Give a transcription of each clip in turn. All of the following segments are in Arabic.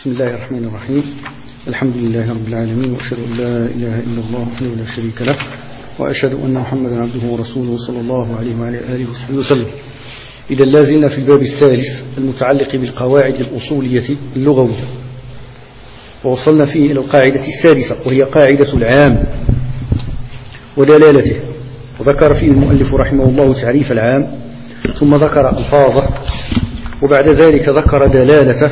بسم الله الرحمن الرحيم. الحمد لله رب العالمين، وأشهد أن لا إله إلا الله وحده لا شريك له، وأشهد أن محمدا عبده ورسوله صلى الله عليه وعلى آله وصحبه وسلم. إذا لازلنا في الباب الثالث المتعلق بالقواعد الأصولية اللغوية، ووصلنا فيه إلى القاعدة السادسة، وهي قاعدة العام ودلالته. وذكر فيه المؤلف رحمه الله تعريف العام، ثم ذكر ألفاظه، وبعد ذلك ذكر دلالته،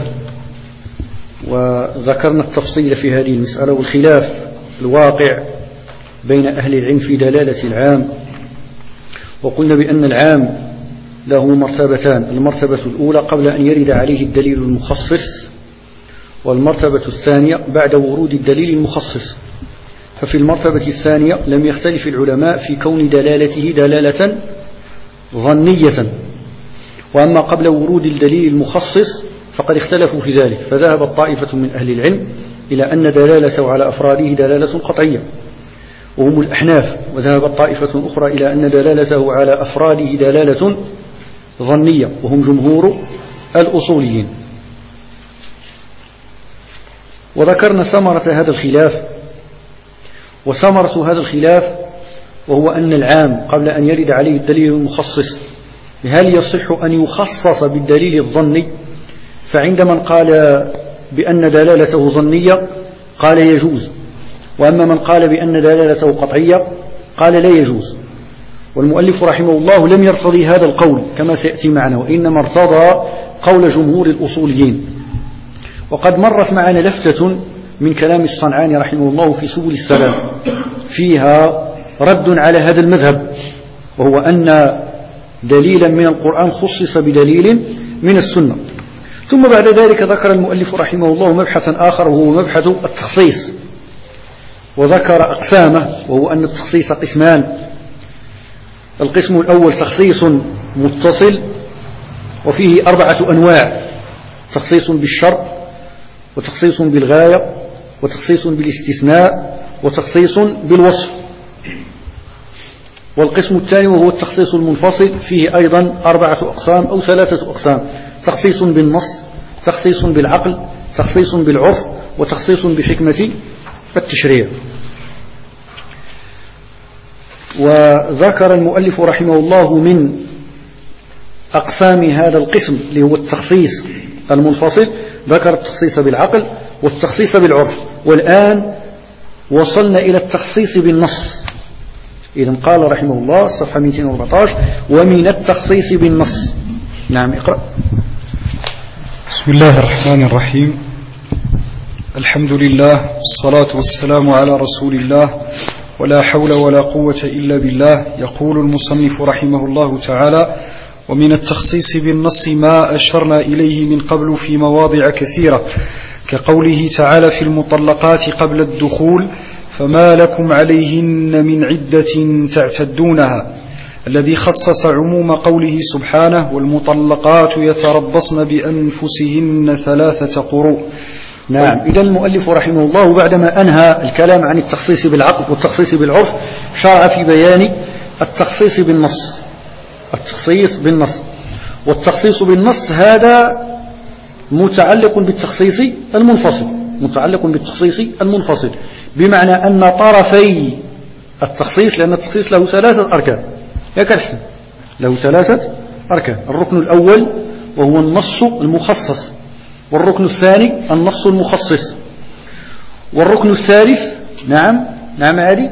وذكرنا التفصيل في هذه المسألة والخلاف الواقع بين أهل العلم في دلالة العام. وقلنا بأن العام له مرتبتان: المرتبة الأولى قبل أن يرد عليه الدليل المخصص، والمرتبة الثانية بعد ورود الدليل المخصص. ففي المرتبة الثانية لم يختلف العلماء في كون دلالته دلالة ظنية، وأما قبل ورود الدليل المخصص فقد اختلفوا في ذلك، فذهبت طائفة من أهل العلم إلى أن دلالته على أفراده دلالة قطعية وهم الأحناف، وذهبت طائفة أخرى إلى أن دلالته على أفراده دلالة ظنية وهم جمهور الأصوليين. وذكرنا ثمرة هذا الخلاف، وثمرة هذا الخلاف وهو أن العام قبل أن يرد عليه الدليل المخصص هل يصح أن يخصص بالدليل الظني؟ فعند من قال بأن دلالته ظنية قال يجوز، وأما من قال بأن دلالته قطعية قال لا يجوز. والمؤلف رحمه الله لم يرتضي هذا القول كما سيأتي معنا، وإنما ارتضى قول جمهور الأصوليين. وقد مرت معنا لفتة من كلام الصنعاني رحمه الله في سبل السلام فيها رد على هذا المذهب، وهو أن دليلا من القرآن خصص بدليل من السنة. ثم بعد ذلك ذكر المؤلف رحمه الله مبحثا آخر، وهو مبحث التخصيص، وذكر أقسامه، وهو أن التخصيص قسمان: القسم الأول تخصيص متصل، وفيه 4 أنواع: تخصيص بالشرط، وتخصيص بالغاية، وتخصيص بالاستثناء، وتخصيص بالوصف. والقسم الثاني وهو التخصيص المنفصل، فيه أيضا 4 أقسام أو 3 أقسام: تخصيص بالنص، تخصيص بالعقل، تخصيص بالعرف، وتخصيص بحكمة التشريع. وذكر المؤلف رحمه الله من أقسام هذا القسم اللي هو التخصيص المنفصل، ذكر التخصيص بالعقل والتخصيص بالعرف. والآن وصلنا إلى التخصيص بالنص. إذن قال رحمه الله صفحة 214: ومن التخصيص بالنص. نعم، اقرأ. بسم الله الرحمن الرحيم. الحمد لله، والصلاة والسلام على رسول الله، ولا حول ولا قوة إلا بالله. يقول المصنف رحمه الله تعالى: ومن التخصيص بالنص ما أشرنا إليه من قبل في مواضع كثيرة، كقوله تعالى في المطلقات قبل الدخول: فما لكم عليهن من عدة تعتدونها، الذي خصص عموم قوله سبحانه: والمطلقات يتربصن بأنفسهن 3 قروء. نعم، إذن المؤلف رحمه الله بعدما أنهى الكلام عن التخصيص بالعقل والتخصيص بالعرف شرع في بيان التخصيص بالنص. التخصيص بالنص، والتخصيص بالنص هذا متعلق بالتخصيص المنفصل، متعلق بالتخصيص المنفصل، بمعنى أن طرفي التخصيص، لأن التخصيص له 3 أركان، يا كالحسن له 3 أركان: الركن الأول وهو النص المخصص، والركن الثاني النص المخصص، والركن الثالث نعم عادي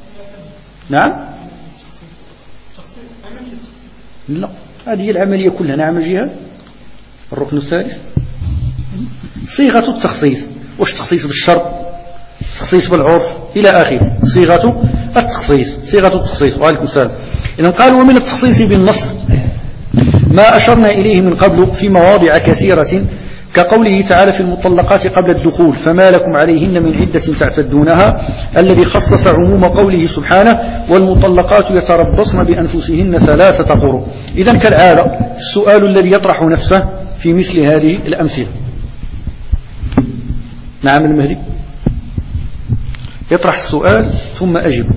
لا، هذه العملية كلها نعم جهة. الركن الثالث صيغة التخصيص، وش تخصيص بالشرط، تخصيص بالعرف إلى آخره، صيغة التخصيص. وعليكم السلام. إذن قال: ومن التخصيص بالنص ما أشرنا إليه من قبل في مواضع كثيرة، كقوله تعالى في المطلقات قبل الدخول: فما لكم عليهن من عدة تعتدونها، الذي خصص عموم قوله سبحانه: والمطلقات يتربصن بأنفسهن 3 قروء. إذن كالعادة السؤال الذي يطرح نفسه في مثل هذه الأمثلة. نعم المهدي، يطرح السؤال ثم أجب.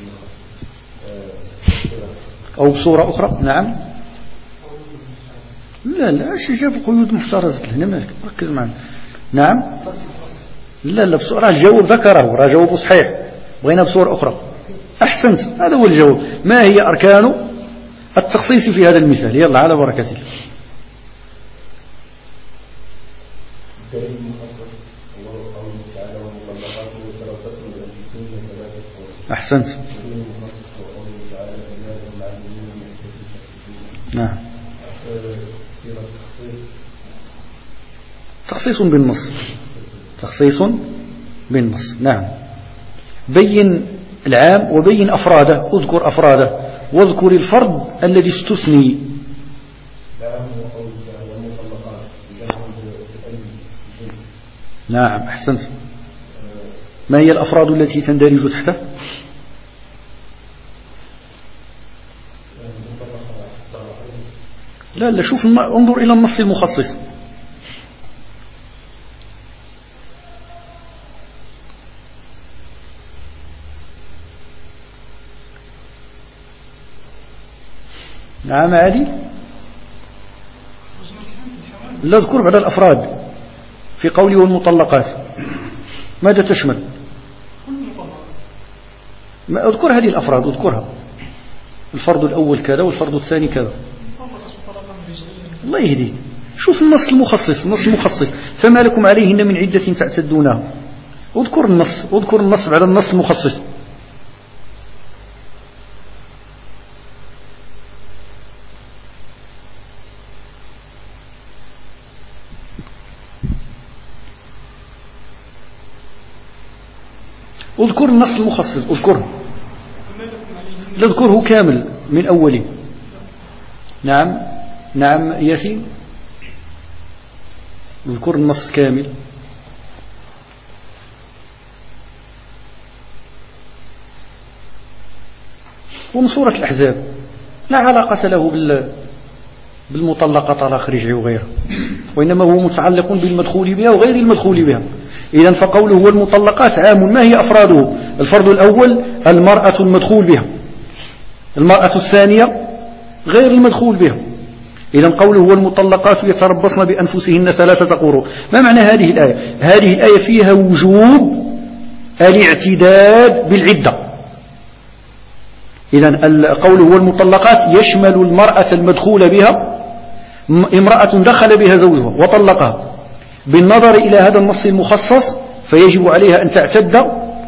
أو بصورة أخرى. نعم، لا ايش جاب القيود محترزة هنا مالك ركز معنا. نعم لا بصورة الجواب ذكره راه جواب صحيح بغينا بصورة أخرى. أحسنت هذا هو الجواب. ما هي أركان التخصيص في هذا المثال؟ يلا على بركة الله. أحسنت. نعم تخصيص بالنص. تخصيص بالنص. نعم بين العام وبين أفراده. اذكر أفراده واذكر الفرد الذي استثني. نعم أحسنت. ما هي الأفراد التي تندرج تحته؟ لا شوف انظر إلى النص المخصص. نعم عادي. لا اذكر بعد الأفراد في قوله والمطلقات ماذا تشمل؟ ما أذكر هذه الأفراد أذكرها. الفرد الأول كذا والفرد الثاني كذا. الله يهديك. شوف النص المخصص. النص المخصص فما لكم عليهن من عدة تعتدونها. اذكر النص بعد النص المخصص. اذكر النص المخصص اذكره. لا اذكره كامل من أوله. نعم ياسين اذكر النص كامل. ومن سورة الأحزاب لا علاقة له بالمطلقة طلاق رجعي وغيره، وإنما هو متعلق بالمدخول بها وغير المدخول بها. إذن فقوله والمطلقات عام. ما هي أفراده؟ الفرد الأول المرأة المدخول بها، المرأة الثانية غير المدخول بها. إذن قوله والمطلقات يتربصن بأنفسهن 3 قروء. ما معنى هذه الآية؟ هذه الآية فيها وجوب الاعتداد بالعدة. إذن قوله والمطلقات يشمل المرأة المدخول بها، امرأة دخل بها زوجها وطلقها، بالنظر إلى هذا النص المخصص فيجب عليها أن تعتد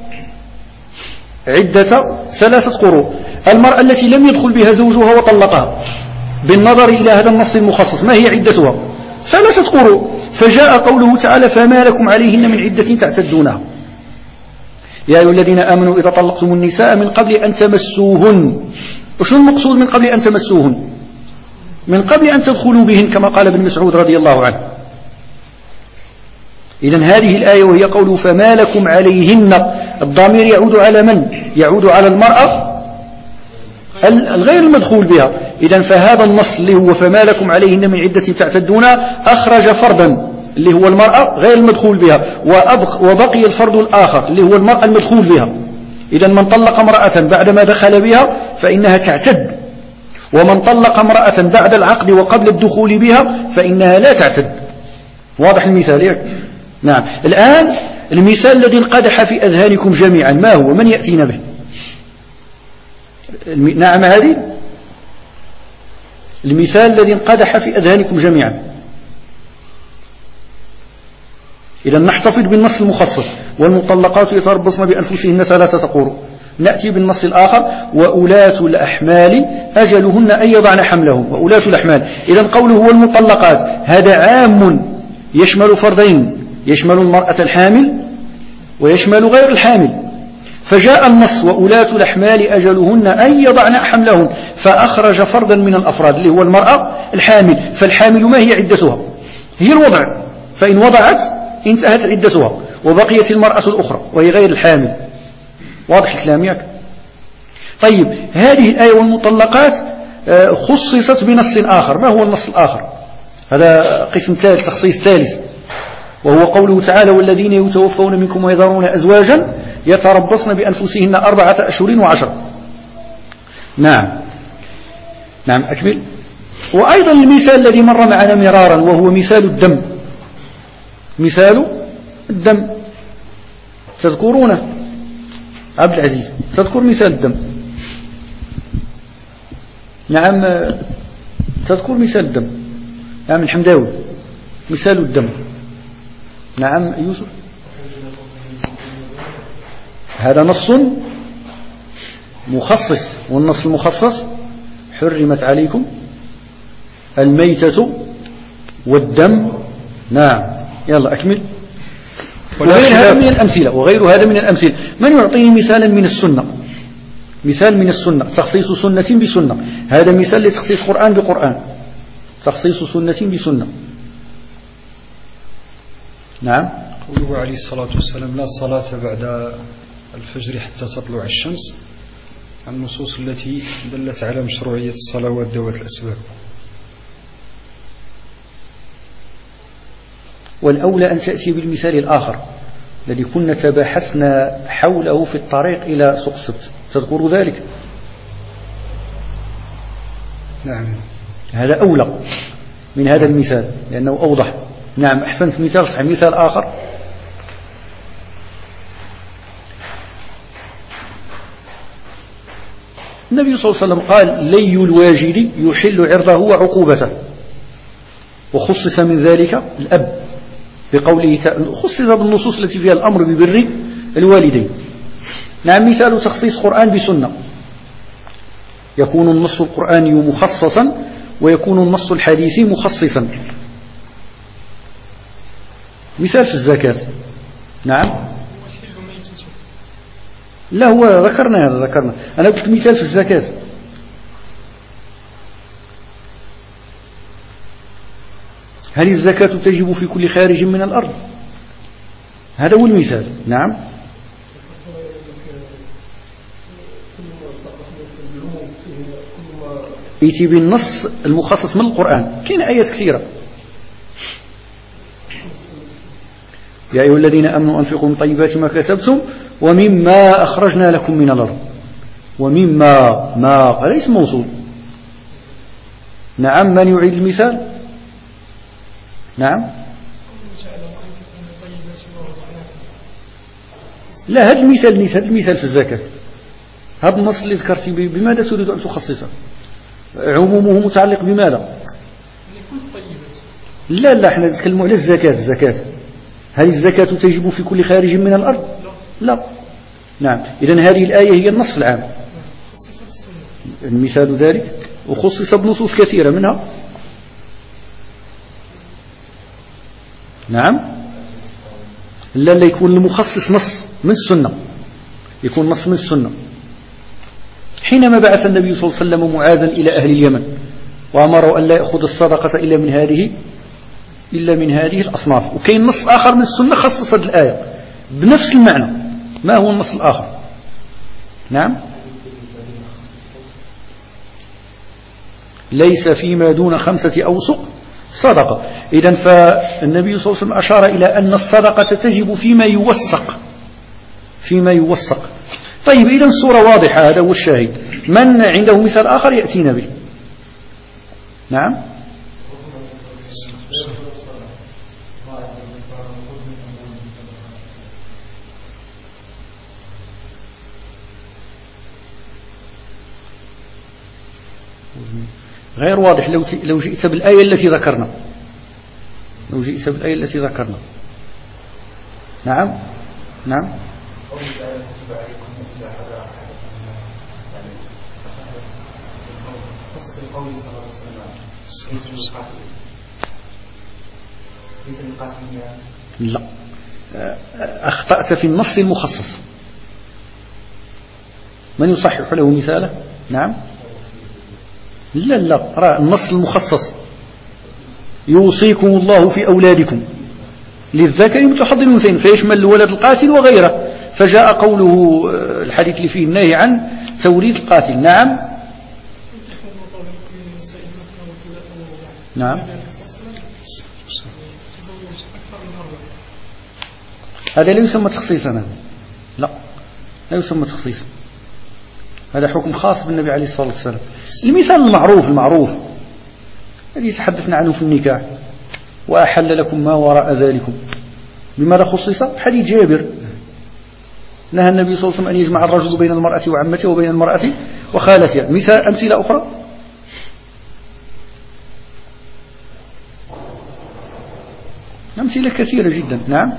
عدة 3 قروء. المرأة التي لم يدخل بها زوجها وطلقها بالنظر إلى هذا النص المخصص ما هي عدتها؟ 3 قروء. فجاء قوله تعالى فما لكم عليهن من عدة تعتدونها. يا أيها الذين آمنوا إذا طلقتم النساء من قبل أن تمسوهن. وشو المقصود من قبل أن تمسوهن؟ من قبل أن تدخلوا بهن كما قال ابن مسعود رضي الله عنه. إذن هذه الآية وهي قوله فما لكم عليهن، الضمير يعود على من؟ يعود على المرأة الغير المدخول بها. إذن فهذا النص اللي هو فما لكم عليهن من عدة تعتدونها أخرج فردا اللي هو المرأة غير المدخول بها، وبقي الفرد الآخر اللي هو المرأة المدخول بها. إذن من طلق امرأة بعدما دخل بها فإنها تعتد، ومن طلق امرأة بعد العقد وقبل الدخول بها فإنها لا تعتد. واضح المثال؟ نعم. الآن المثال الذي انقدح في أذهانكم جميعا ما هو؟ من يأتينا به؟ نعم هذه المثال الذي انقدح في أذهانكم جميعا. إذا نحتفظ بالنص المخصص والمطلقات يتربصن بأنفسهن 3 قروء. نأتي بالنص الآخر وأولاة الأحمال أجلهن أن يضعن حملهم. وأولاة الأحمال إذا قوله والمطلقات هذا عام يشمل فردين، يشمل المرأة الحامل ويشمل غير الحامل. فجاء النص وأولاة الأحمال أجلهن أن يضعن حملهن فأخرج فردا من الأفراد اللي هو المرأة الحامل. فالحامل ما هي عدتها؟ هي الوضع، فإن وضعت انتهت عدتها وبقيت المرأة الأخرى وهي غير الحامل. واضح الكلام ياك؟ طيب هذه الآية والمطلقات خصصت بنص آخر. ما هو النص الآخر؟ هذا قسم ثالث، تخصيص ثالث، وهو قوله تعالى والذين يتوفون منكم ويذرون أزواجا يتربصن بأنفسهن 4 أشهر و10. نعم أكمل. وأيضا المثال الذي مر معنا مرارا وهو مثال الدم، مثال الدم تذكرونه عبد العزيز، تذكر مثال الدم؟ نعم تذكر مثال الدم؟ نعم الحمداوي مثال الدم. نعم يوسف. هذا نص مخصص، والنص المخصص حرمت عليكم الميتة والدم. نعم يلا أكمل. وغير هذا من الأمثلة، وغير هذا من الأمثلة. من يعطيني مثالا من السنة؟ مثال من السنة، تخصيص سنة بسنة. هذا مثال لتخصيص قرآن بقرآن، تخصيص سنة بسنة. نعم. قوله عليه الصلاة والسلام: لا صلاة بعد الفجر حتى تطلع الشمس، عن النصوص التي دلت على مشروعية الصلوات ذوات الأسباب. والأولى أن تأتي بالمثال الآخر الذي كنا تباحثنا حوله في الطريق إلى سوق السبت، تذكر ذلك؟ نعم هذا أولى من هذا المثال لأنه أوضح. نعم أحسنت، مثال صحيح. مثال آخر: النبي صلى الله عليه وسلم قال: لي الواجد يحل عرضه وعقوبته، وخصص من ذلك الأب بقوله خصص بالنصوص التي فيها الأمر ببر الوالدين. نعم مثال تخصيص قرآن بسنة: يكون النص القرآني مخصصا ويكون النص الحديثي مخصصا. مثال في الزكاة. نعم لا هو ذكرنا هذا، ذكرنا. أنا قلت مثال في الزكاة. هل الزكاة تجب في كل خارج من الأرض؟ هذا هو المثال. نعم يأتي بالنص المخصص من القرآن. كاين آيات كثيرة: يا أيها الذين آمنوا أنفقوا من طيبات ما كسبتم ومما أخرجنا لكم من الأرض. ومما ما ليس موصول. نعم من يعيد المثال؟ نعم لا هذا المثال في الزكاة. هذا النص اللي ذكرت بماذا تريد أن تخصصه؟ عمومه متعلق بماذا؟ لا احنا نتكلم على الزكاة. هل الزكاة تجب في كل خارج من الأرض؟ لا. نعم إذن هذه الآية هي النص العام، المثال ذلك، وخصص بنصوص كثيرة منها. نعم لا يكون المخصص نص من السنة، يكون نص من السنة. حينما بعث النبي صلى الله عليه وسلم معاذا إلى أهل اليمن وأمره أن لا يأخذ الصدقة إلا من هذه الأصناف، وكاين نص آخر من السنة خصص الآية بنفس المعنى. ما هو النص الآخر؟ نعم ليس فيما دون 5 أوسق صدقة. إذن فالنبي صلى الله عليه وسلم أشار إلى أن الصدقة تجب فيما يوثق. طيب إذن الصورة واضحة، هذا هو الشاهد. من عنده مثال آخر يأتينا به. نعم غير واضح. لو جئت بالآية التي ذكرنا، نعم لا أخطأت في النص المخصص. من يصحح له مثاله؟ نعم لا رأى النص المخصص: يوصيكم الله في أولادكم للذكر مثل حظ الأنثيين، فيشمل الولد القاتل وغيره. فجاء قوله الحديث اللي فيه النهي عن توريث القاتل. نعم هذا لا يسمى تخصيصا، لا يسمى تخصيصا، هذا حكم خاص بالنبي عليه الصلاة والسلام. المثال المعروف الذي تحدثنا عنه في النكاح، وأحل لكم ما وراء ذلكم. بماذا خصص؟ حديث جابر نهى النبي صلى الله عليه وسلم أن يجمع الرجل بين المرأة وعمته وبين المرأة وخالتها. مثال أمثلة أخرى؟ أمثلة كثيرة جدا. نعم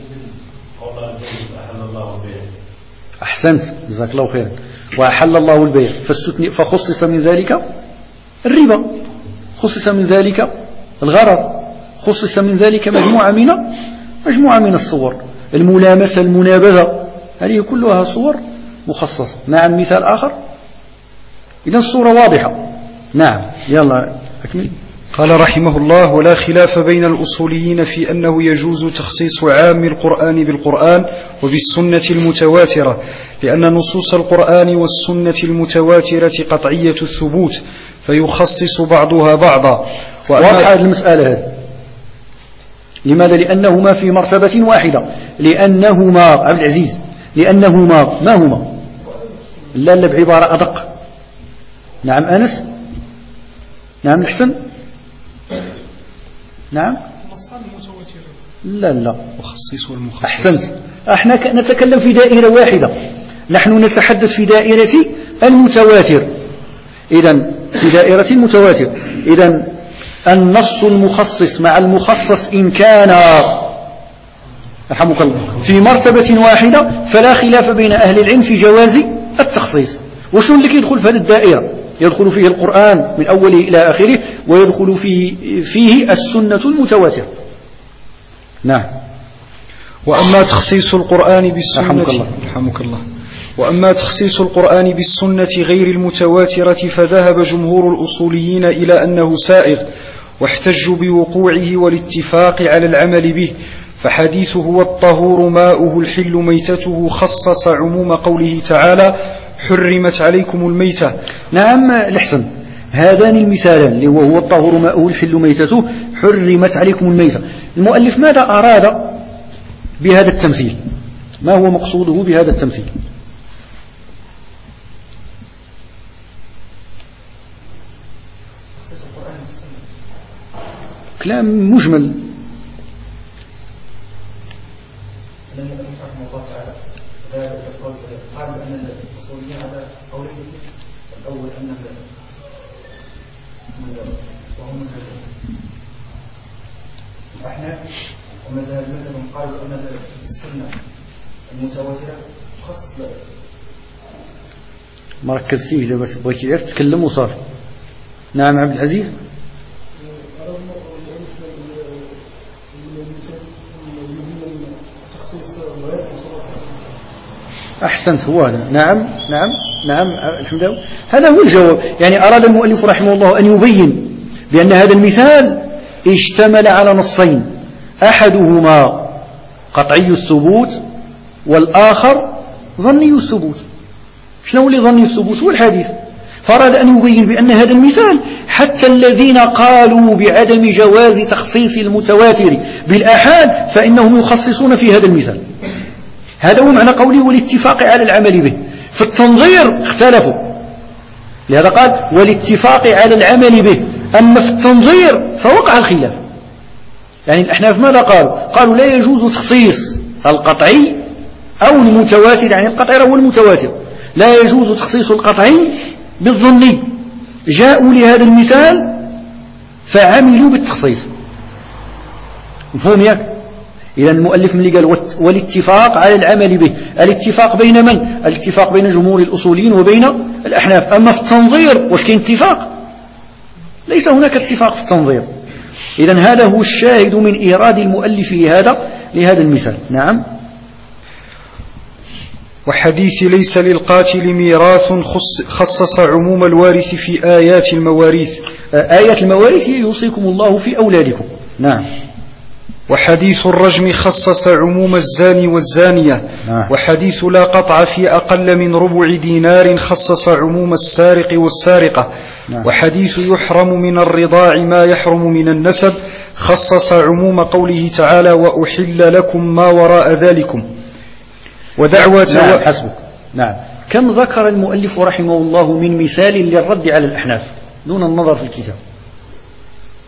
أحسنت جزاك الله خيرا. وأحل الله البيع فخصص من ذلك الربا، خصص من ذلك الغرر، خصص من ذلك مجموعة من الصور، الملامسة، المنابذة، هذه كلها صور مخصصة. نعم مثال آخر؟ إذن الصورة واضحة. نعم يلا أكمل. قال رحمه الله: ولا خلاف بين الأصوليين في أنه يجوز تخصيص عام القرآن بالقرآن وبالسنة المتواترة، لأن نصوص القرآن والسنة المتواترة قطعية الثبوت فيخصص بعضها بعضا. واضحة المسألة هذه. لماذا؟ لأنهما في مرتبة واحدة، لأنهما عبد العزيز لأنهما ما هما؟ لا بعبارة أدق. نعم أنس؟ نعم الحسن؟ نعم لا مخصص والمخصص. أحسنت. احنا نتكلم في دائرة واحدة، نحن نتحدث في دائرة المتواتر. إذن في دائرة المتواتر، إذن النص المخصص مع المخصص إن كان رحمك الله في مرتبة واحدة فلا خلاف بين أهل العلم في جواز التخصيص. وشو اللي يدخل في هذه الدائرة؟ يدخل فيه القرآن من أوله إلى آخره، ويدخل فيه السنة المتواترة. نعم. وأما تخصيص القرآن بالسنة رحمك الله. وأما تخصيص القرآن بالسنة غير المتواترة فذهب جمهور الأصوليين إلى أنه سائغ، واحتجوا بوقوعه والاتفاق على العمل به، فحديثه والطهور ماؤه الحل ميتته خصص عموم قوله تعالى: حرمت عليكم الميتة. نعم الحسن، هذان المثالان وهو الطهور ماؤه الحل ميتته حرمت عليكم الميتة. المؤلف ماذا أراد بهذا التمثيل؟ ما هو مقصوده بهذا التمثيل؟ كلام مجمل. قال أن الأصوليين على قوله الأول أن وهم الأحناف ومذهب مثلهم قالوا أن السنة المتواترة تخصص له. ما ركزتيش دابا بغيتي تتكلم وصافي. نعم عبد العزيز. أحسنت، هو هذا. نعم الحمد لله، هذا هو الجواب. يعني أراد المؤلف رحمه الله أن يبين بأن هذا المثال اشتمل على نصين، أحدهما قطعي الثبوت والآخر ظني الثبوت. شنو اللي ظني الثبوت؟ هو الحديث. فأراد أن يبين بأن هذا المثال حتى الذين قالوا بعدم جواز تخصيص المتواتر بالآحاد فإنهم يخصصون في هذا المثال. هذا هو معنى قوله والاتفاق على العمل به. في التنظير اختلفوا، لهذا قال والاتفاق على العمل به. أما في التنظير فوقع الخلاف. يعني الأحناف ماذا قالوا لا يجوز تخصيص القطعي أو المتواتر، يعني القطعي هو المتواتر، لا يجوز تخصيص القطعي بالظني. جاءوا لهذا المثال فعملوا بالتخصيص. مفهوم ياك؟ إذا المؤلف من اللي قال والاتفاق على العمل به، الاتفاق بين من؟ الاتفاق بين جمهور الأصوليين وبين الأحناف. أما في التنظير واش كاين اتفاق؟ ليس هناك اتفاق في التنظير. إذا هذا هو الشاهد من إيراد المؤلف لهذا المثال. نعم. وحديث ليس للقاتل ميراث خصص عموم الوارث في آيات المواريث. آيات المواريث يوصيكم الله في أولادكم. نعم. وحديث الرجم خصص عموم الزاني والزانية. وحديث لا قطع في أقل من ربع دينار خصص عموم السارق والسارقة. وحديث يحرم من الرضاع ما يحرم من النسب خصص عموم قوله تعالى وأحل لكم ما وراء ذلكم. ودعوة حسبك. نعم. كم ذكر المؤلف رحمه الله من مثال للرد على الأحناف دون النظر في الكتاب؟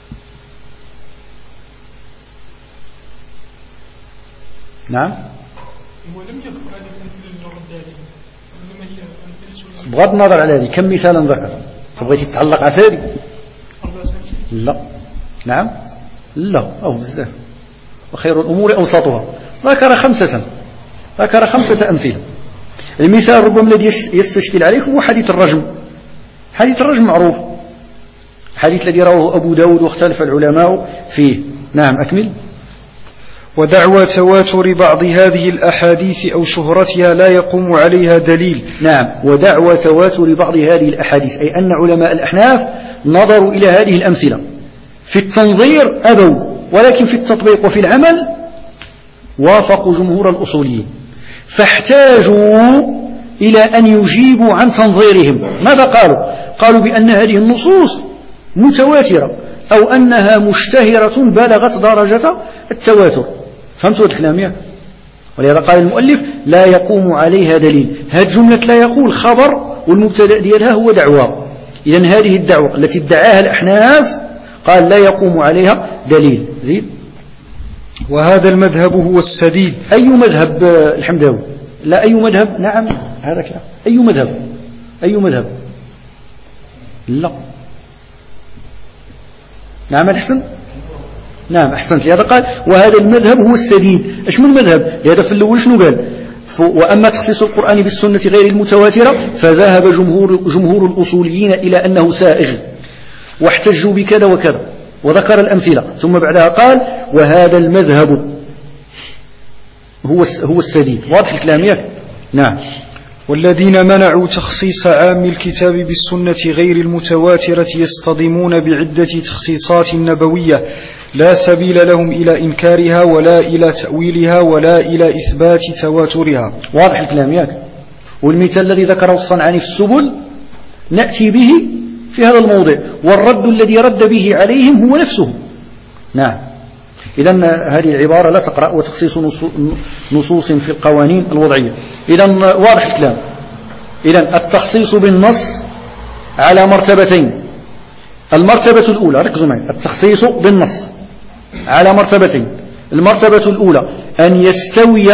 نعم. ولم يذكر هذه الأمثلة للغة الدالية، إنما هي أمثلة. بغض النظر على هذه، كم مثالا ذكر؟ تبغيتي تتعلق على هذه؟ لا. نعم. لا أو بزاف. وخير الأمور أوسطها. ذكر خمسة أمثلة. المثال ربما الذي يستشكل عليكم هو حديث الرجم. حديث الرجم معروف، حديث الذي رواه أبو داود واختلف العلماء فيه. نعم أكمل. ودعوى تواتر بعض هذه الأحاديث أو شهرتها لا يقوم عليها دليل. نعم. ودعوى تواتر بعض هذه الأحاديث، أي أن علماء الأحناف نظروا إلى هذه الأمثلة، في التنظير أبوا، ولكن في التطبيق وفي العمل وافقوا جمهور الأصوليين، فاحتاجوا إلى أن يجيبوا عن تنظيرهم. ماذا قالوا؟ قالوا بأن هذه النصوص متواترة أو أنها مشتهرة بلغت درجة التواتر. فهمتوا الكلام يا؟ ولهذا قال المؤلف لا يقوم عليها دليل. هذه الجملة لا يقول خبر والمبتدأ ديالها هو دعوة. إذن هذه الدعوة التي ادعاها الأحناف قال لا يقوم عليها دليل. زيد. وهذا المذهب هو السديد. أي مذهب الحمداوي؟ لا أي مذهب. نعم هذا كلام. أي مذهب؟ أي مذهب؟ لا. نعم الحسن. نعم أحسنت. لهذا قال وهذا المذهب هو السديد. إيش من المذهب؟ لهذا في الأول شنو قال؟ وأما تخصيص القرآن بالسنة غير المتواترة فذهب جمهور الأصوليين إلى أنه سائغ، واحتجوا بكذا وكذا، وذكر الأمثلة، ثم بعدها قال وهذا المذهب هو السديد. واضح الكلام ياك؟ نعم. والذين منعوا تخصيص عام الكتاب بالسنة غير المتواترة يصطدمون بعدة تخصيصات نبوية لا سبيل لهم إلى إنكارها ولا إلى تأويلها ولا إلى إثبات تواترها. واضح الكلام ياك؟ والمثال الذي ذكره الصنعاني في السبل نأتي به في هذا الموضع، والرد الذي رد به عليهم هو نفسه. نعم. إذن هذه العبارة لا تقرأ وتخصيص نصوص في القوانين الوضعية. إذن واضح الكلام. إذن التخصيص بالنص على مرتبتين. المرتبة الأولى، ركزوا معي، التخصيص بالنص على مرتبتين. المرتبة الأولى أن يستوي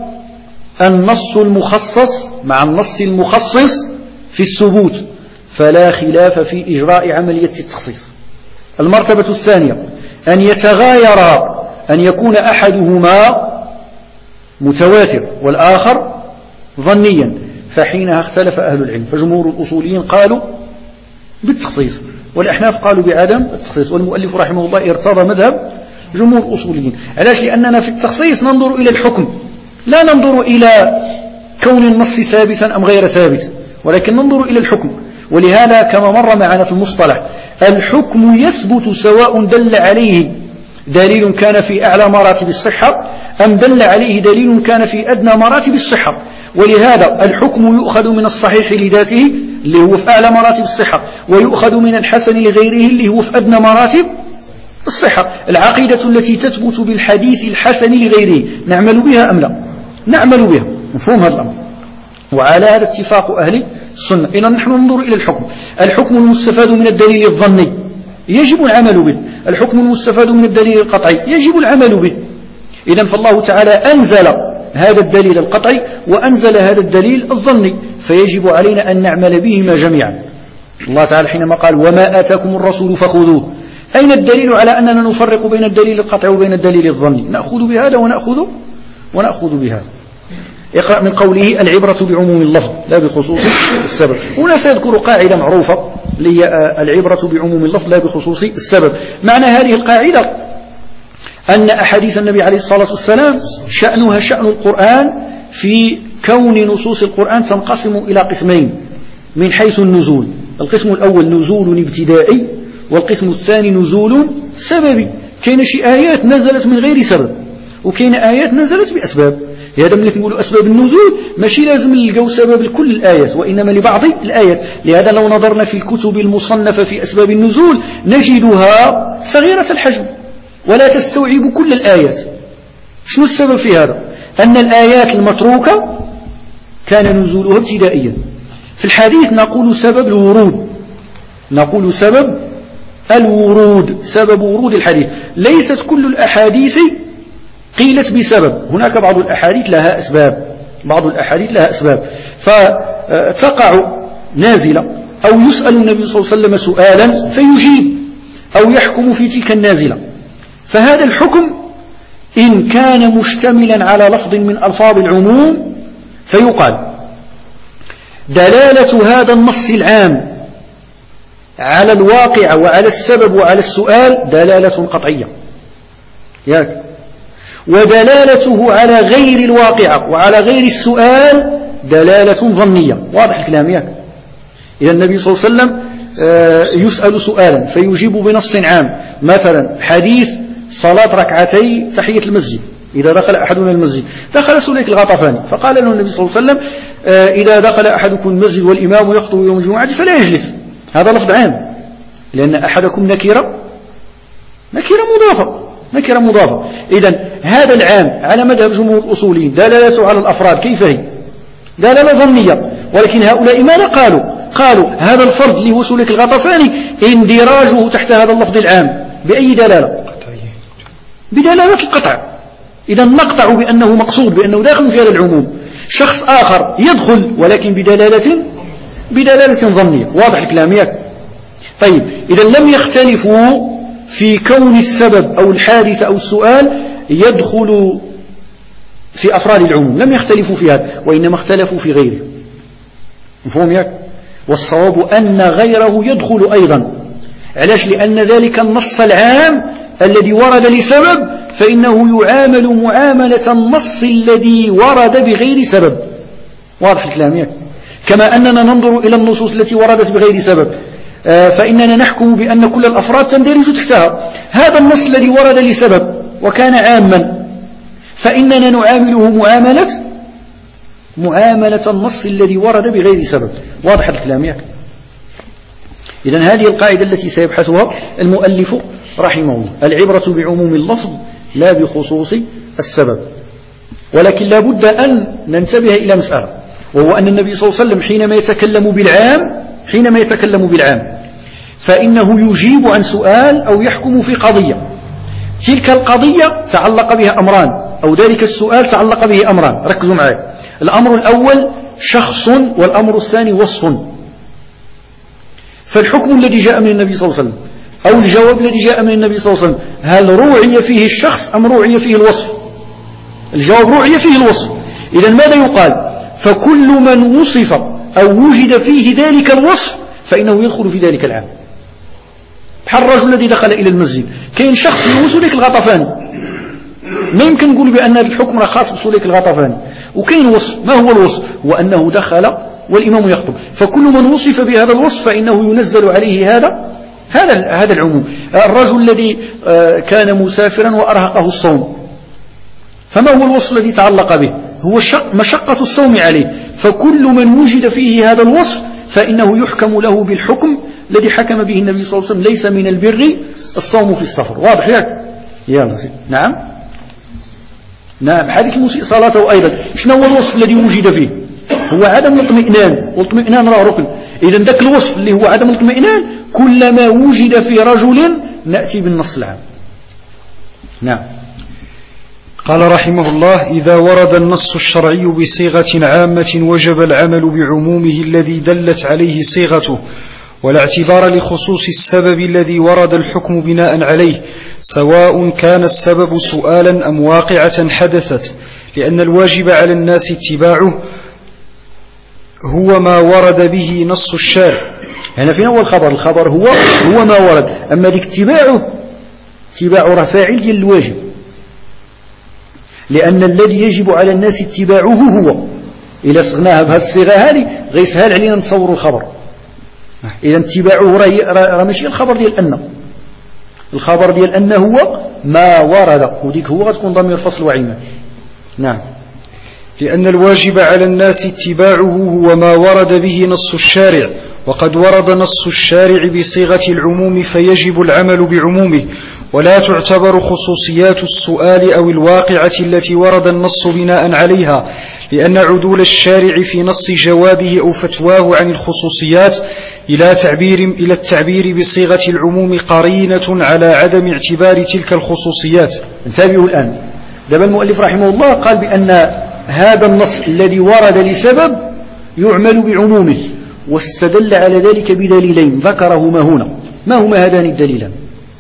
النص المخصص مع النص المخصص في الثبوت، فلا خلاف في إجراء عملية التخصيص. المرتبة الثانية أن يتغاير، أن يكون أحدهما متواتر والآخر ظنيا، فحينها اختلف أهل العلم، فجمهور الأصوليين قالوا بالتخصيص، والأحناف قالوا بعدم التخصيص، والمؤلف رحمه الله ارتضى مذهب جمهور الأصوليين. علاش؟ لأننا في التخصيص ننظر إلى الحكم، لا ننظر إلى كون النص ثابتا أم غير ثابت، ولكن ننظر إلى الحكم. ولهذا كما مر معنا في المصطلح الحكم يثبت سواء دل عليه دليل كان في أعلى مراتب الصحة أم دل عليه دليل كان في أدنى مراتب الصحة. ولهذا الحكم يؤخذ من الصحيح لذاته اللي هو في أعلى مراتب الصحة، ويؤخذ من الحسن لغيره اللي هو في أدنى مراتب الصحة. العقيدة التي تثبت بالحديث الحسن لغيره نعمل بها أم لا؟ نعمل بها. مفهوم هذا الأمر؟ وعلى هذا اتفاق أهل السنة. إذا نحن ننظر إلى الحكم المستفاد من الدليل الظني يجب العمل به، الحكم المستفاد من الدليل القطعي يجب العمل به. إذن فالله تعالى أنزل هذا الدليل القطعي وأنزل هذا الدليل الظني، فيجب علينا أن نعمل بهما جميعا. الله تعالى حينما قال وما آتاكم الرسول فخذوه، أين الدليل على أننا نفرق بين الدليل القطعي وبين الدليل الظني؟ نأخذ بهذا ونأخذ بهذا. اقرأ من قوله العبرة بعموم اللفظ لا بخصوص السبب. هنا سيذكر قاعدة معروفة اللي هي العبرة بعموم اللفظ لا بخصوص السبب. معنى هذه القاعدة أن أحاديث النبي عليه الصلاة والسلام شأنها شأن القرآن في كون نصوص القرآن تنقسم إلى قسمين من حيث النزول. القسم الأول نزول ابتدائي، والقسم الثاني نزول سببي. كاين شي آيات نزلت من غير سبب، وكاين آيات نزلت بأسباب. هذا ملي نقولوا أسباب النزول ماشي لازم نلقاو سبب لكل الآيات، وإنما لبعض الآيات. لهذا لو نظرنا في الكتب المصنفة في أسباب النزول نجدها صغيرة الحجم ولا تستوعب كل الآيات. شنو السبب في هذا؟ أن الآيات المتروكة كان نزولها ابتدائيا. في الحديث نقول سبب الورود، نقول سبب ورود الحديث. ليست كل الأحاديث قيلت بسبب. هناك بعض الأحاديث لها أسباب، فتقع نازلة أو يسأل النبي صلى الله عليه وسلم سؤالا فيجيب أو يحكم في تلك النازلة. فهذا الحكم إن كان مشتملا على لفظ من ألفاظ العموم فيقال دلالة هذا النص العام على الواقع وعلى السبب وعلى السؤال دلالة قطعية، ودلالته على غير الواقع وعلى غير السؤال دلالة ظنية. واضح الكلام؟ إذا النبي صلى الله عليه وسلم يسأل سؤالا فيجيب بنص عام، مثلا حديث صلاة ركعتي تحية المسجد، إذا دخل أحدنا المسجد دخل سليك الغطفاني فقال له النبي صلى الله عليه وسلم إذا دخل أحدكم المسجد والإمام يخطب يوم الجمعة فلا يجلس. هذا لفظ عام، لأن أحدكم نكرة مضافة. إذن هذا العام على مذهب جمهور الأصوليين دلالته على الأفراد كيف هي؟ دلالة ظنية. ولكن هؤلاء ماذا قالوا هذا الفرد اللي هو سليك الغطفاني اندراجه تحت هذا اللفظ العام بأي دلالة؟ بدلالة القطع. إذا نقطع بأنه مقصود، بأنه داخل في هذا العموم. شخص آخر يدخل ولكن بدلالة ظنية. واضح الكلام؟ طيب، إذا لم يختلفوا في كون السبب أو الحادثة أو السؤال يدخل في أفراد العموم، لم يختلفوا في هذا، وإنما اختلفوا في غيره. مفهوم؟ والصواب أن غيره يدخل أيضا. علاش؟ لأن ذلك النص العام الذي ورد لسبب فإنه يعامل معاملة النص الذي ورد بغير سبب. واضح الكلام؟ كما أننا ننظر إلى النصوص التي وردت بغير سبب فإننا نحكم بأن كل الأفراد تندرج تحتها. هذا النص الذي ورد لسبب وكان عاما فإننا نعامله معاملة النص الذي ورد بغير سبب. واضح الكلام؟ إذن هذه القاعدة التي سيبحثها المؤلف رحمه الله، العبرة بعموم اللفظ لا بخصوص السبب. ولكن لا بد أن ننتبه إلى مسألة، وهو أن النبي صلى الله عليه وسلم حينما يتكلم بالعام فإنه يجيب عن سؤال أو يحكم في قضية. تلك القضية تعلق بها أمران، أو ذلك السؤال تعلق به أمران. ركزوا معي. الأمر الأول شخص، والأمر الثاني وصف. فالحكم الذي جاء من النبي صلى الله عليه وسلم أو الجواب الذي جاء من النبي صلى الله عليه وسلم هل روعي فيه الشخص أم روعي فيه الوصف؟ الجواب روعي فيه الوصف. إذن ماذا يقال؟ فكل من وصف أو وجد فيه ذلك الوصف فإنه يدخل في ذلك العام. بحال الرجل الذي دخل إلى المسجد، كاين شخص هو سليك الغطفاني، ما يمكن نقول بأن هذا الحكم خاص بسليك الغطفاني، وكاين وصف. ما هو الوصف؟ وأنه دخل والإمام يخطب، فكل من وصف بهذا الوصف فإنه ينزل عليه هذا العموم. الرجل الذي كان مسافرا وأرهقه الصوم، فما هو الوصف الذي تعلق به؟ هو مشقة الصوم عليه، فكل من وجد فيه هذا الوصف فإنه يحكم له بالحكم الذي حكم به النبي صلى الله عليه وسلم: ليس من البر الصوم في السفر. واضح ياك؟ نعم حديث المسيء صلاته أيضا شنو هو الوصف الذي وجد فيه؟ هو عدم الاطمئنان، والاطمئنان راه ركن. إذن ذاك الوصف اللي هو عدم الاطمئنان كلما وجد في رجل نأتي بالنص العام. نعم. قال رحمه الله: إذا ورد النص الشرعي بصيغة عامة وجب العمل بعمومه الذي دلت عليه صيغته، ولا اعتبار لخصوص السبب الذي ورد الحكم بناء عليه، سواء كان السبب سؤالا أم واقعة حدثت، لأن الواجب على الناس اتباعه هو ما ورد به نص الشارع. هنا فين هو الخبر هو ما ورد، أما اتباع فاعل ديال الواجب، لأن الذي يجب على الناس اتباعه هو. إذا صغناها بهذه الصيغة هذه غيسهل علينا نتصور الخبر. إذا اتباعه راه ماشي الخبر ديال أن، الخبر ديال أن هو ما ورد، وديك هو غتكون ضمير فصل وعيما. نعم. لأن الواجب على الناس اتباعه هو ما ورد به نص الشارع، وقد ورد نص الشارع بصيغة العموم فيجب العمل بعمومه، ولا تعتبر خصوصيات السؤال أو الواقعة التي ورد النص بناء عليها، لأن عدول الشارع في نص جوابه أو فتواه عن الخصوصيات إلى التعبير بصيغة العموم قرينة على عدم اعتبار تلك الخصوصيات. انتبهوا الآن، دابا المؤلف رحمه الله قال بأن هذا النص الذي ورد لسبب يعمل بعمومه، واستدل على ذلك بدليلين ذكرهما هنا. ما هما هذان الدليلان؟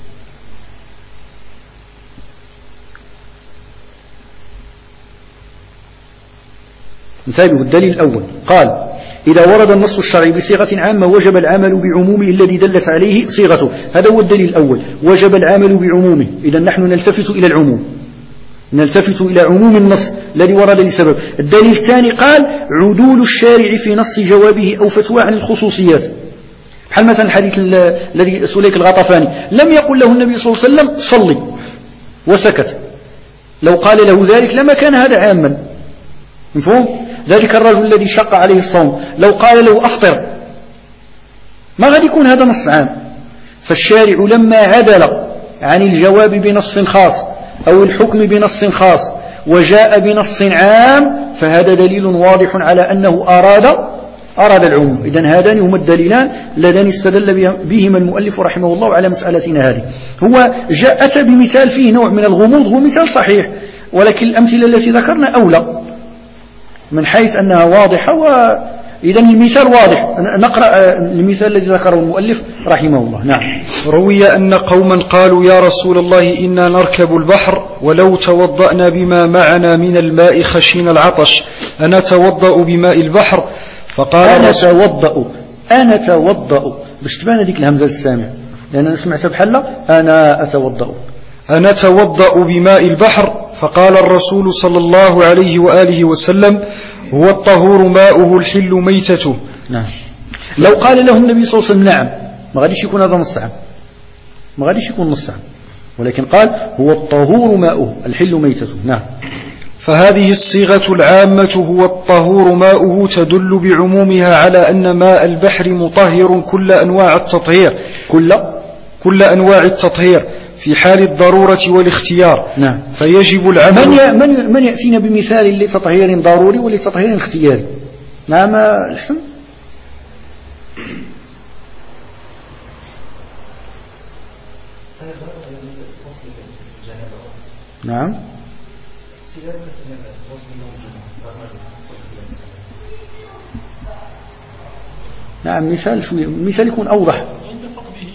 انتبهوا. الدليل الأول قال إذا ورد النص الشرعي بصيغة عامة وجب العمل بعمومه الذي دلت عليه صيغته. هذا هو الدليل الأول، وجب العمل بعمومه. إذا نحن نلتفت إلى العموم، نلتفت إلى عموم النص الذي ورد لسبب. الدليل الثاني قال عدول الشارع في نص جوابه أو فتوى عن الخصوصيات، بحال مثلا الحديث الذي سليك الغطفاني لم يقل له النبي صلى الله عليه وسلم صلي وسكت، لو قال له ذلك لما كان هذا عاما. مفهوم؟ ذلك الرجل الذي شق عليه الصوم لو قال له أفطر ما غادي يكون هذا نص عام. فالشارع لما عدل عن الجواب بنص خاص أو الحكم بنص خاص وجاء بنص عام فهذا دليل واضح على أنه أراد العموم. إذن هذان هما الدليلان اللذان استدل بهما المؤلف رحمه الله على مسألتنا هذه. هو أتى بمثال فيه نوع من الغموض، هو مثال صحيح، ولكن الأمثلة التي ذكرنا أولى من حيث أنها واضحة. إذن المثال واضح. نقرأ المثال الذي ذكره المؤلف رحمه الله. نعم. روي أن قوما قالوا يا رسول الله إنا نركب البحر ولو توضأنا بما معنا من الماء خشينا العطش أنتوضأ بماء البحر؟ فقال أنا أتوضأ باش تبان هذيك الهمزة للسامع، لأن أنا سمعتها بحلة أنا أتوضأ بماء البحر. فقال الرسول صلى الله عليه وآله وسلم هو الطهور ماؤه الحل ميتته. نعم. لو قال له النبي صلى الله عليه وسلم نعم ما غاديش يكون هذا نص عام، ما غاديش يكون نص عام، ولكن قال هو الطهور ماؤه الحل ميتته. نعم. فهذه الصيغة العامة هو الطهور ماؤه تدل بعمومها على أن ماء البحر مطهر كل أنواع التطهير، كل أنواع التطهير في حال الضرورة والاختيار. نعم. فيجب العمل. من يأتينا بمثال لتطهير ضروري ولتطهير اختياري؟ نعم الحسن. نعم. نعم مثال شوي، مثال يكون أوضح. عند فقده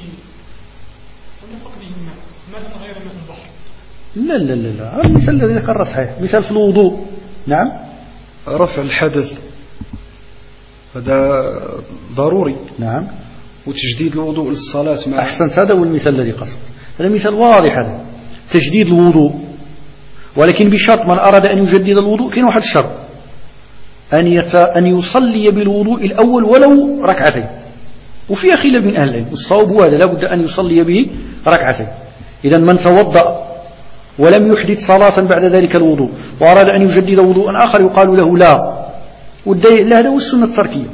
ماء غير ماء البحر. لا المثال الذي ذكر صحيح، مثال في الوضوء. نعم. رفع الحدث هذا ضروري. نعم. وتجديد الوضوء للصلاة أحسنت، هذا هو المثال الذي قصد. هذا مثال واضح، هذا تجديد الوضوء، ولكن بشرط من أراد أن يجدد الوضوء كاين واحد الشرط، أن يصلي بالوضوء الأول ولو ركعتين، وفيها خلاف من أهل العلم، والصواب هو هذا، لا بد أن يصلي به ركعتين. إذا من توضأ ولم يحدث صلاة بعد ذلك الوضوء وأراد أن يجدد وضوء آخر يقال له لا. والدليل هذا هو السنة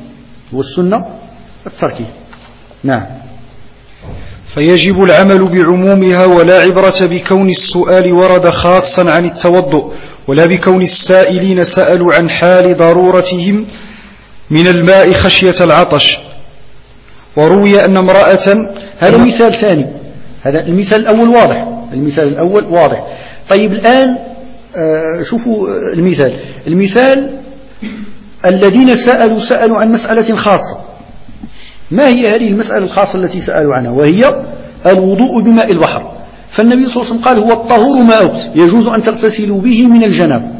التركية. نعم. فيجب العمل بعمومها، ولا عبرة بكون السؤال ورد خاصا عن التوضؤ، ولا بكون السائلين سألوا عن حال ضرورتهم من الماء خشية العطش. وروي أن امرأة. هذا مثال ثاني، هذا المثال الأول واضح. طيب الآن شوفوا المثال الذين سألوا عن مسألة خاصة. ما هي هذه المسألة الخاصة التي سألوا عنها؟ وهي الوضوء بماء البحر. فالنبي صلى الله عليه وسلم قال هو الطهور ماؤه، يجوز أن تغتسلوا به من الجنابة.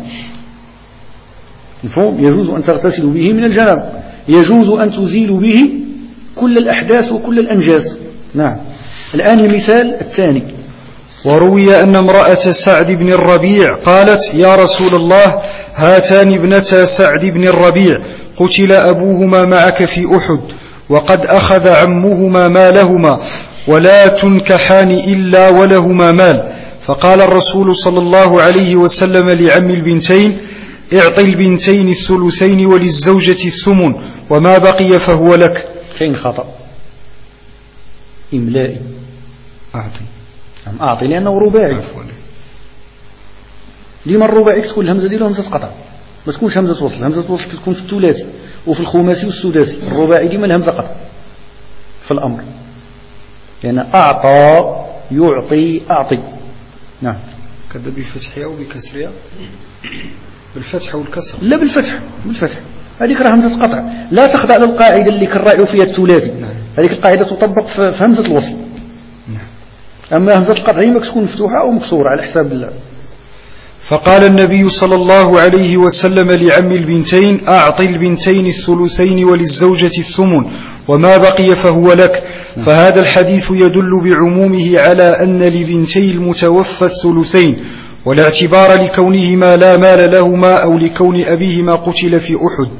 يجوز أن تغتسلوا به من الجنابة، يجوز أن تزيلوا به كل الأحداث وكل الأنجاس. نعم. الآن المثال الثاني. وروي أن امرأة سعد بن الربيع قالت يا رسول الله هاتان ابنتا سعد بن الربيع قتل أبوهما معك في أحد، وقد أخذ عمهما مالهما، ولا تنكحان إلا ولهما مال. فقال الرسول صلى الله عليه وسلم لعم البنتين اعطي البنتين الثلثين وللزوجة الثمن، وما بقي فهو لك. كاين خطأ إملائي. أعطي لأنه رباعي. لما الرباعي تكون الهمزة ديالو همزة قطع، ما تكونش همزة وصل. همزة وصل تكون في الثلاثي وفي الخماسي والسداسي. الرباعي ديما الهمزة قطع في الأمر، لأن أعطى يعطي أعطي. نعم. كذا بفتحها وبكسرها؟ بالفتح والكسر؟ لا بالفتح. هذيك راه همزة قطع، لا تخضع للقاعدة اللي كنراعيو فيها الثلاثي. هذيك القاعدة تطبق في همزة الوصل. أما همزة القطع هي تكون مفتوحة أو مكسورة على حساب الله. فقال النبي صلى الله عليه وسلم لعم البنتين: أعط البنتين الثلثين وللزوجة الثمن وما بقي فهو لك. فهذا الحديث يدل بعمومه على أن لبنتي المتوفى الثلثين، ولا اعتبار لكونهما لا مال لهما أو لكون أبيهما قتل في أحد.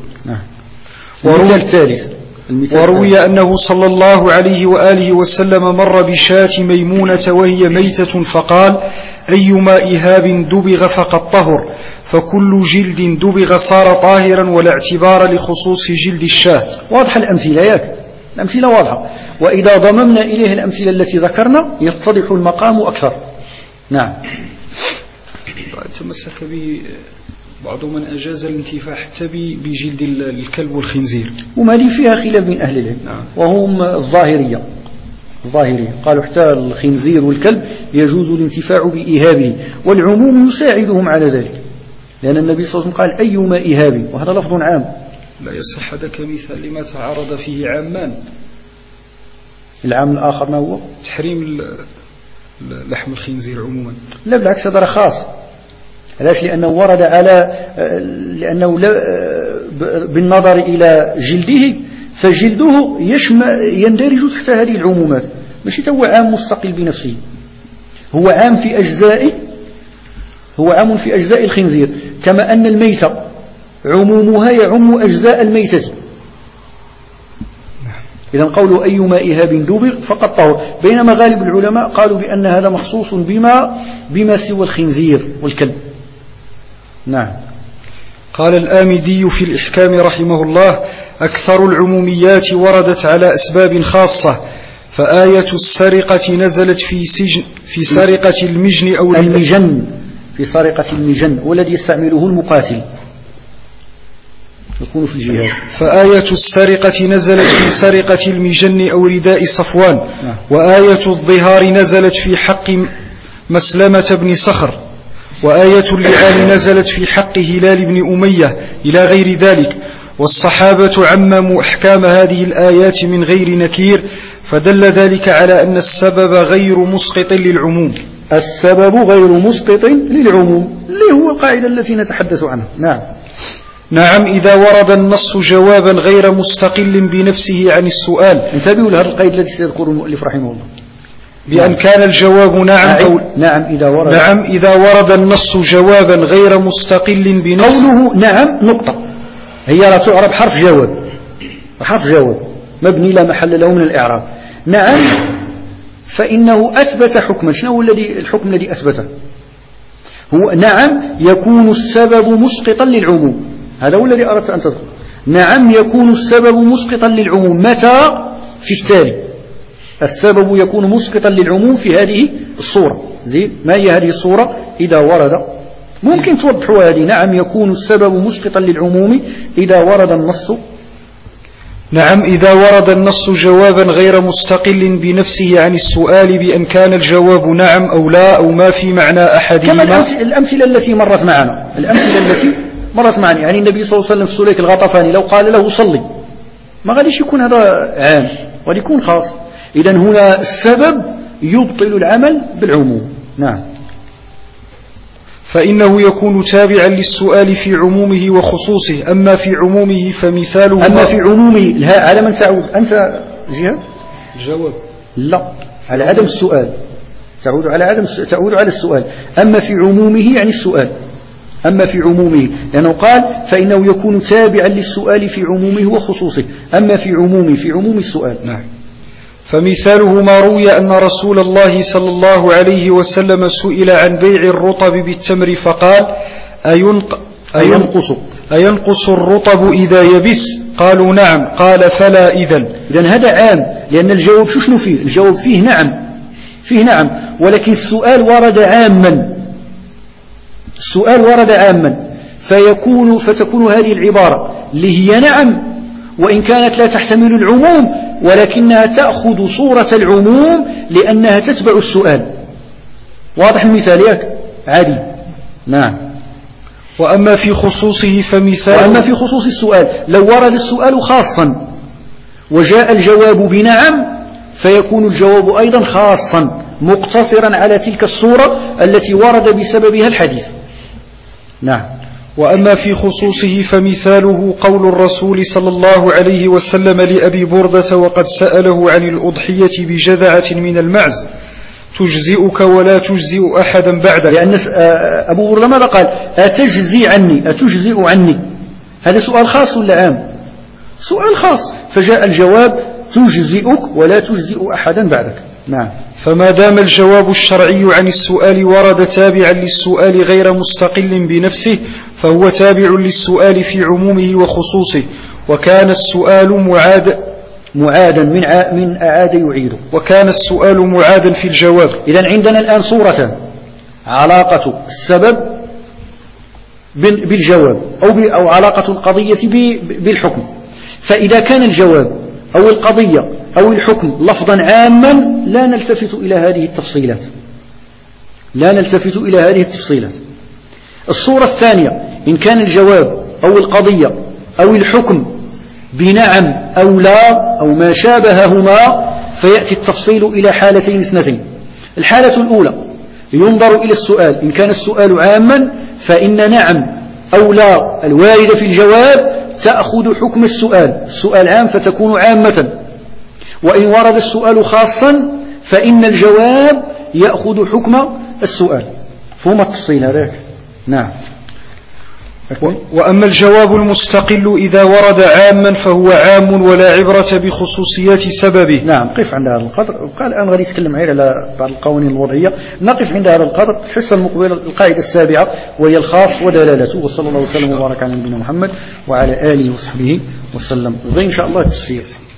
وروي أنه صلى الله عليه وآله وسلم مر بشاة ميمونة وهي ميتة فقال: أيما إهاب دبغ فقد طهر، فكل جلد دبغ صار طاهرا ولا اعتبار لخصوص جلد الشاة. واضح الأمثلة ياك؟ الأمثلة واضحة، وإذا ضممنا إليه الأمثلة التي ذكرنا يتضح المقام أكثر. نعم. تمسك به بعض من أجاز الانتفاع حتى بجلد الكلب والخنزير، وما لي فيها خلاف من أهل العلم. نعم. وهم الظاهرية قالوا حتى الخنزير والكلب يجوز الانتفاع بإيهابه، والعموم يساعدهم على ذلك، لأن النبي صلى الله عليه وسلم قال: أيما إيهاب، وهذا لفظ عام. لا يصح هذا كمثال لما تعارض فيه عامان. العام الآخر ما هو؟ تحريم لحم الخنزير عموما. لا بالعكس، هذا خاص. علاش؟ لأنه ورد على لأنه بالنظر إلى جلده، فجلده يندرج تحت هذه العمومات، ماشي هو عام مستقل بنفسه، هو عام في أجزاء الخنزير، كما أن الميتة عمومها يعم أجزاء الميتة. إذن قوله أيما إهاب دبغ فقد طهر، بينما غالب العلماء قالوا بأن هذا مخصوص بما سوى الخنزير والكلب. نعم. قال الآمدي في الإحكام رحمه الله: أكثر العموميات وردت على أسباب خاصة، فآية السرقة نزلت في سرقة المجن أو المجن، في سرقة المجن والذي يستعمله المقاتل يكون في الجهاد. فآية السرقة نزلت في سرقة المجن أو رداء صفوان. وآية الظهار نزلت في حق مسلمة بن صخر. وآية اللعان نزلت في حق هلال بن أمية، إلى غير ذلك. والصحابة عمموا أحكام هذه الآيات من غير نكير، فدل ذلك على أن السبب غير مسقط للعموم. السبب غير مسقط للعموم، اللي هو القاعدة التي نتحدث عنها. نعم إذا ورد النص جوابا غير مستقل بنفسه عن السؤال. انتبهوا لهذه القاعدة التي سيذكر المؤلف رحمه الله، بأن كان الجواب نعم إذا ورد النص جوابا غير مستقل بنفسه. قوله نعم نقطة، هي لا تعرب حرف جواب مبني لا محل له من الإعراب. نعم فإنه أثبت حكما. شنو هو الحكم الذي أثبته؟ هو نعم يكون السبب مسقطا للعموم، هذا هو الذي أردت أن تذكر. نعم يكون السبب مسقطا للعموم متى؟ في التالي. السبب يكون مسقطا للعموم في هذه الصورة. زين، ما هي هذه الصورة؟ إذا ورد، ممكن توضحوا هذه. نعم يكون السبب مسقطا للعموم إذا ورد النص. نعم إذا ورد النص جوابا غير مستقل بنفسه عن السؤال، بأن كان الجواب نعم أو لا أو ما في معنى أحدهما. كما الأمثلة التي مرت معنا، يعني النبي صلى الله عليه وسلم في سليك الغطفاني لو قال له صلي، ما غاديش يكون هذا عام، غادي يكون خاص. إذن هنا السبب يبطل العمل بالعموم. نعم. فإنه يكون تابعا للسؤال في عمومه وخصوصه. أما في عمومه فمثاله، أما في عمومه على من تعود أنت جهة الجواب؟ لا، على عدم السؤال، تعود على السؤال. أما في عمومه يعني السؤال، أما في عمومه لأنه قال فإنه يكون تابعا للسؤال في عمومه وخصوصه. أما في عموم السؤال. نعم. فمثاله ما روي أن رسول الله صلى الله عليه وسلم سئل عن بيع الرطب بالتمر فقال: أينقص الرطب إذا يبس؟ قالوا نعم. قال: فلا إذن هذا عام، لأن الجواب شنو فيه؟ الجواب فيه نعم، ولكن السؤال ورد عاما، فتكون هذه العبارة اللي هي نعم، وإن كانت لا تحتمل العموم، ولكنها تأخذ صورة العموم لأنها تتبع السؤال. واضح المثال ياك؟ عادي. نعم. وأما في خصوصه فمثال. وأما في خصوص السؤال لو ورد السؤال خاصا وجاء الجواب بنعم فيكون الجواب أيضا خاصا مقتصرا على تلك الصورة التي ورد بسببها الحديث. نعم. وأما في خصوصه فمثاله قول الرسول صلى الله عليه وسلم لأبي بردة وقد سأله عن الأضحية بجذعة من المعز تجزئك ولا تجزئ أحدا بعدك. لأن أبو بردة ماذا قال؟ أتجزئ عني. هذا سؤال خاص ولا عام؟ سؤال خاص، فجاء الجواب تجزئك ولا تجزئ أحدا بعدك. نعم. فما دام الجواب الشرعي عن السؤال ورد تابعا للسؤال غير مستقل بنفسه فهو تابع للسؤال في عمومه وخصوصه. وكان السؤال معادا من أعاد يعيد. وكان السؤال معادا في الجواب. إذن عندنا الآن صورتان: علاقة السبب بالجواب أو علاقة القضية بالحكم. فإذا كان الجواب أو القضية أو الحكم لفظا عاما لا نلتفت إلى هذه التفصيلات. الصورة الثانية: إن كان الجواب أو القضية أو الحكم بنعم أو لا أو ما شابههما فيأتي التفصيل إلى حالتين اثنتين. الحالة الأولى ينظر إلى السؤال، إن كان السؤال عاما فإن نعم أو لا الواردة في الجواب تأخذ حكم السؤال عام فتكون عامة. وإن ورد السؤال خاصا فإن الجواب يأخذ حكم السؤال. فهم التفصيل هذاك. نعم. وأما الجواب المستقل إذا ورد عاما فهو عام ولا عبرة بخصوصيات سببه. نعم. قف عند هذا القدر. قال الآن غادي يتكلم على بعض القوانين الوضعية. نقف عند هذا القدر. الحصة المقبلة القاعدة السابعة وهي الخاص ودلالته. وصلى الله وسلم وبارك على نبينا محمد وعلى آله وصحبه وسلم. إن شاء الله التفسير.